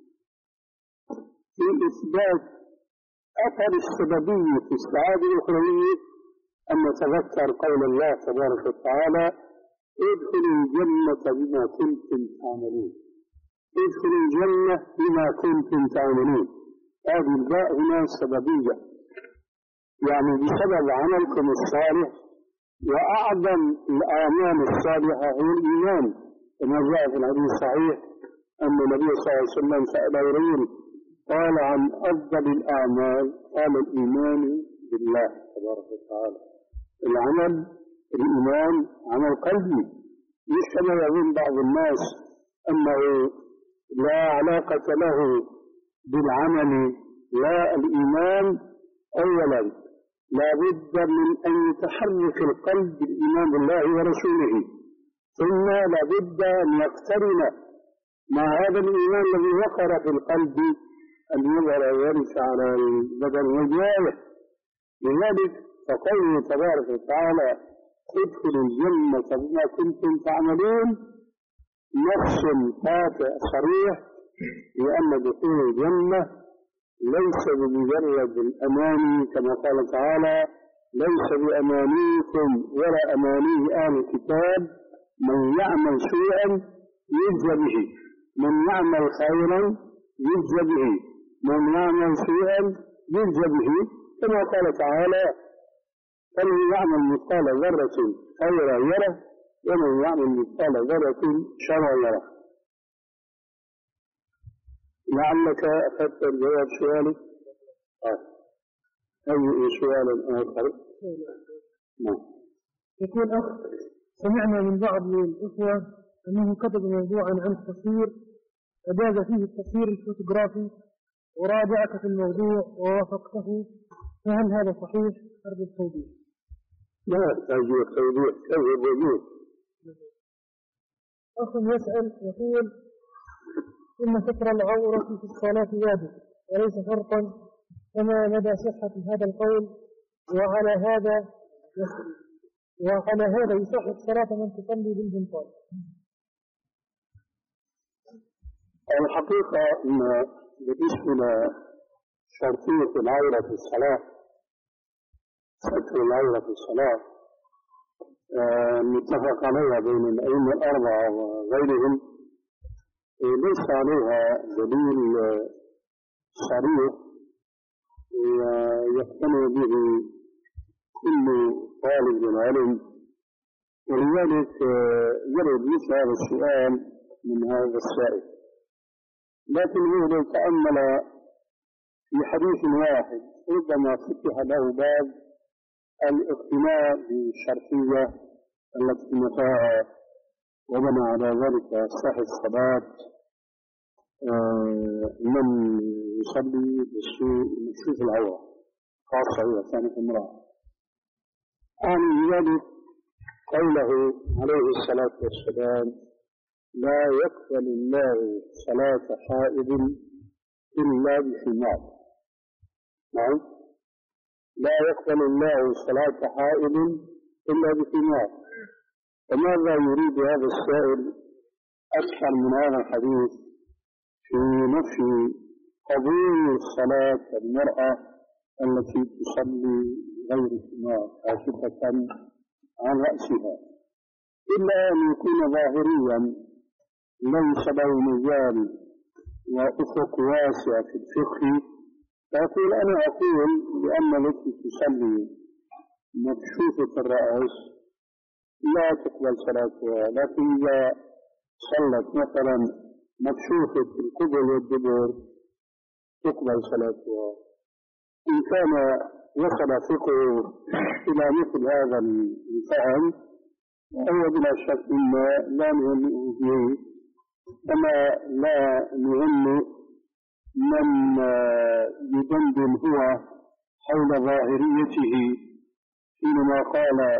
في إثبات أثر السببية في السعادة الأخروية أن نتذكر قول الله تبارك وتعالى: ادخلوا الجنة بما كنتم تعملون. ادخلوا الجنة بما كنتم تعملون. هذه الباء هنا سببية، يعني بسبب عملكم الصالح. وأعظم الأعمال الصالحة هو الإيمان، كما جاء في الحديث الصحيح أن النبي صلى الله عليه وسلم سأل رجل قال: عن أفضل الأعمال؟ قال: الإيمان بالله تبارك وتعالى. العمل الإيمان عمل قلبي، مش كما يظن بعض الناس أنه لا علاقة له بالعمل. لا، الإيمان أولا لا بد من أن يتحرك القلب بالإيمان بالله ورسوله، ثم لا بد أن يقترن مع هذا الإيمان الذي وقر في القلب أن يظهر ويرث على البدن والجوارح. لذلك فقوله تبارك وتعالى ادخلوا الجنة بما كنتم تعملون نص قاطع صريح لأن دخول الجنة ليس بمجرد الأماني كما قال تعالى ليس بأمانيكم ولا أماني أهل الكتاب من يعمل سوءا يجزى به من يعمل خيرا يجزى به من يعمل سوءا يجزى به كما قال تعالى فمن يعمل مثقال ذرة خيرا يره ومن يعمل مثقال ذرة شرا يره. لعلك أخذت الجواب سؤالك؟ آه. أي سؤال آخر؟ نعم. يقول أخ سمعنا من بعض الإخوة أنه كتب موضوعا عن التصوير أجاز فيه التصوير الفوتوغرافي وراجعك في الموضوع ووافقته، فهل هذا صحيح؟ أرجو التوضيح. لا أرجو التوضيح كيف يجوز؟ أخ يسأل يقول إن ستر العورة في الصلاة واجب وليس فرقا، فما مدى صحة هذا القول؟ وعلى هذا وعلى هذا يصح صلاة من تصلي بالبنطال؟ الحقيقة أن بالنسبة لشرطية العورة في الصلاة ستر العورة في الصلاة متفق عليها بين الأئمة الأربعة وغيرهم ليس عليها دليل صريح يقتنع به كل طالب العلم، ولذلك يرد مثل هذا السؤال من هذا السائل. لكن هو لو تأمل في حديث واحد ربما فتح له باب الاقتناع بالشرطية التي نفاها وبنى على ذلك صحة الصلاة من يصلي بشوف العورة خاصة إذا كانت امرأة. عن ذلك قوله عليه الصلاة والسلام لا يقبل الله صلاة حائض إلا بحمار. نعم لا يقبل الله صلاة حائض إلا بحمار. فماذا يريد هذا السائل أكثر من هذا الحديث في نفي قبول صلاة المرأة التي تصلي غير حمار كاشفة عن رأسها، إلا أن يكون ظاهريا ليس له مجال وأفق واسع في الفقه، فأقول أنا أقول بأن التي تصلي مكشوفة الرأس لا تقبل صلاتها، لكن إذا صلت مثلا مكشوفة القبل والدبر تقبل صلاتها. إن كان وصل فقه إلى مثل هذا الفهم فهو بلا شك ما لا نهنئه به، كما لا نهنئ من يدندن هو حول ظاهريته حينما قال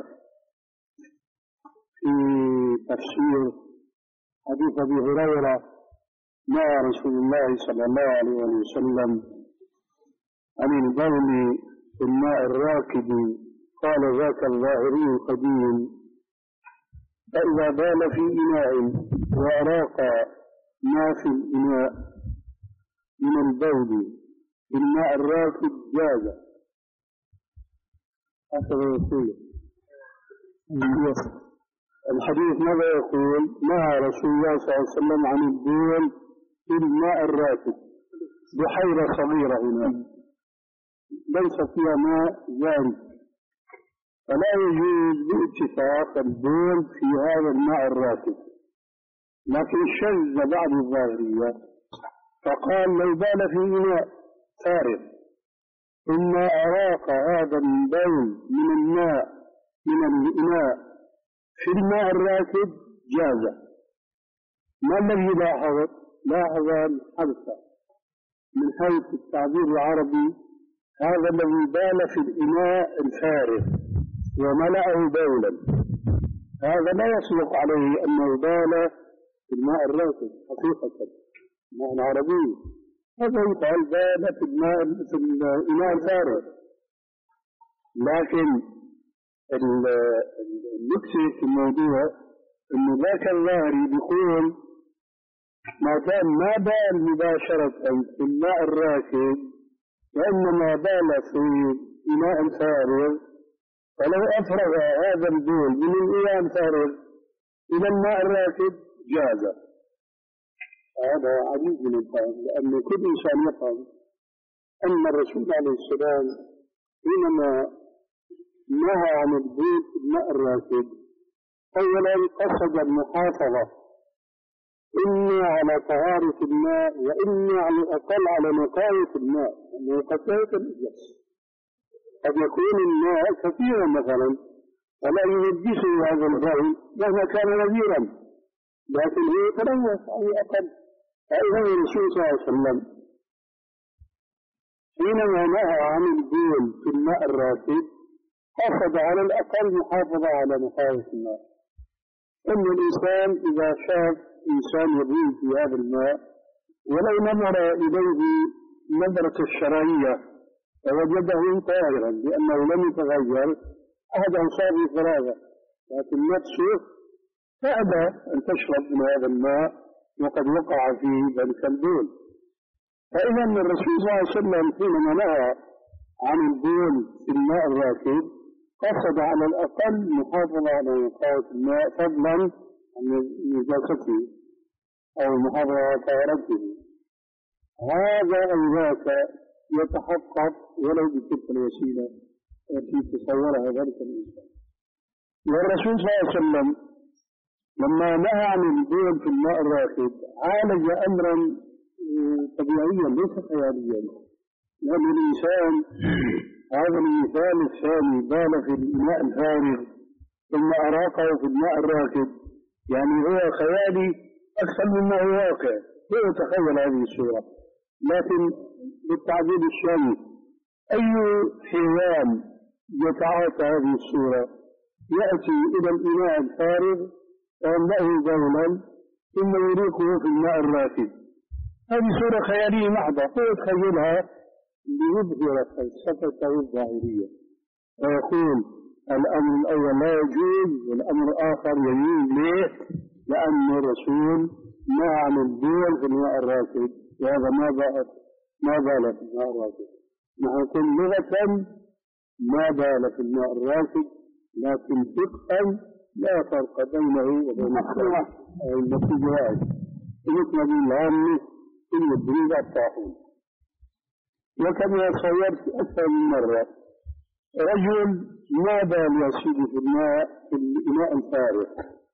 في تفسير حديث أبي هريرة نهى رسول الله صلى الله عليه وسلم عن البول في الماء الراكد، قال ذاك الظاهري القديم فإذا بال في إناء وأراق ما في الإناء من البول في الماء الراكد جاز. هكذا يقول الحديث. ماذا يقول؟ نهى رسول الله صلى الله عليه وسلم عن البول في الماء الراكد، بحيرة صغيرة هنا ليس فيها ماء جاري، فلا يجوز باتفاق البول في هذا الماء الراكد. لكن شذ بعض الظاهرية فقال لو بال في إناء فارغ ثم أراق هذا البول من الماء من الإناء في الماء الراكد جاز. ما الذي لاحظ؟ لاحظ الحدث من حيث التعبير العربي هذا الذي بال في الإناء الفارغ وملأه بولا، هذا لا يصدق عليه أنه بال في الماء الراكد حقيقة معنى عربي، هذا يفعل ذلك في الماء في الإناء الفارغ. لكن النكتة في الموضوع إنه ذاك الظاهري بيقول ما دام ما بال مباشرة في الماء الراكد وإنما بال في إناء فارغ، فلو أفرغ هذا البول من الإناء الفارغ إلى الماء الراكد جاز. هذا عجيب من الفهم، لأن كل إنسان يفهم أن الرسول عليه السلام حينما نهى عن البول في الماء الراكد أولا قصد المحافظة إني على طهارة الماء وإني على الأقل على نقاية الماء، أنه قد يتنجس، قد يكون الماء كثيرا مثلا فلا ينجسه هذا البول مهما كان نذيرا، لكن هو يتلوث على الأقل. فإذا الرسول صلى الله عليه وسلم حينما نهى عن البول في الماء الراكد قصد على الأقل محافظة على نقاية الماء. أن الإنسان إذا شاف إنسان يبول في هذا الماء ولو نظر إليه نظرة الشرعية فوجده طاهرا لأنه لم يتغير أحد أنصار الفراغة، لكن نفسه فأبى أن تشرب من هذا الماء وقد وقع فيه ذلك البول. فإذا الرسول صلى الله عليه وسلم حينما نهى عن البول في الماء الراكد قصد على الأقل محافظة على نقاية الماء فضلا عن نجاسته أو محافظة على طهارته. هذا أو ذاك يتحقق ولو بتلك الوسيلة التي تصورها ذلك الإنسان. والرسول صلى الله عليه وسلم لما نهى عن البول في الماء الراكد عالج أمرا طبيعيا ليس خياليا، لأن الإنسان هذا المثال الثاني بال في الماء الفارغ ثم أراقه في الماء الراكد، يعني هو خيالي أكثر مما هو واقع، هو يتخيل هذه الصورة. لكن بالتعبير الشامي أي حيوان يتعاطى هذه الصورة يأتي إلى الإناء الفارغ ويملأه بولا ثم يريقه في الماء الراكد، هذه صورة خيالية محضة، هو يتخيلها ليظهر فلسفته الظاهرية ويقول الأمر الأول لا يجوز والأمر الآخر يجوز. ليه؟ لأن الرسول نهى عن البول في الماء الراكد وهذا ما بال ما بال في الماء الراكد. نحن نقول لغة ما بال في الماء الراكد، لكن فقها لا فرق بينه وبين السماء أو النتيجة واحد. مثل العامة كل الدين الطاحون. وكما صورت أكثر من مرة رجل ما بال يا سيدي في الماء في الإناء الفارغ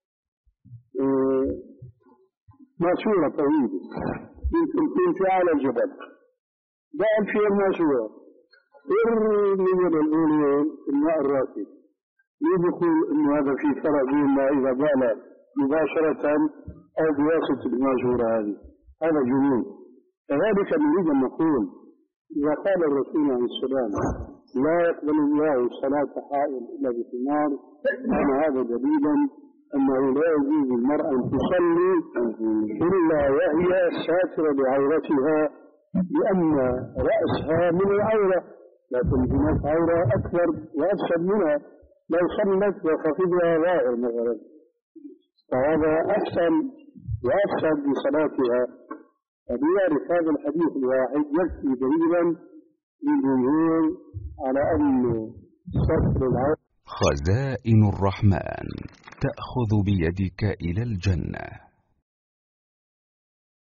ماسورة طويلة يمكن كنت على الجبل بال فيها الماسورة ارمي من الأولين في الماء الراكد. ليه يقول إن هذا في فرق بين ما إذا بال مباشرة أو بواسطة الماسورة هذه؟ هذا جنون. كذلك نريد أن نقول إذا قال الرسول عليه السلام لا يقبل الله صلاة حائض إلا بثمار، كان هذا دليلا أنه لا يجوز المرأة أن تصلي إلا وهي ساترة بعورتها لأن رأسها من العورة، لكن هناك عورة أكبر وأفسد منها لو صلت وخفضها ظاهر مثلا، فهذا أحسن وأفسد بصلاتها. فبيعرف هذا الحديث الواحد يكفي دليلا للجمهور على أن ستر العورة. خزائن الرحمن تأخذ بيدك إلى الجنة.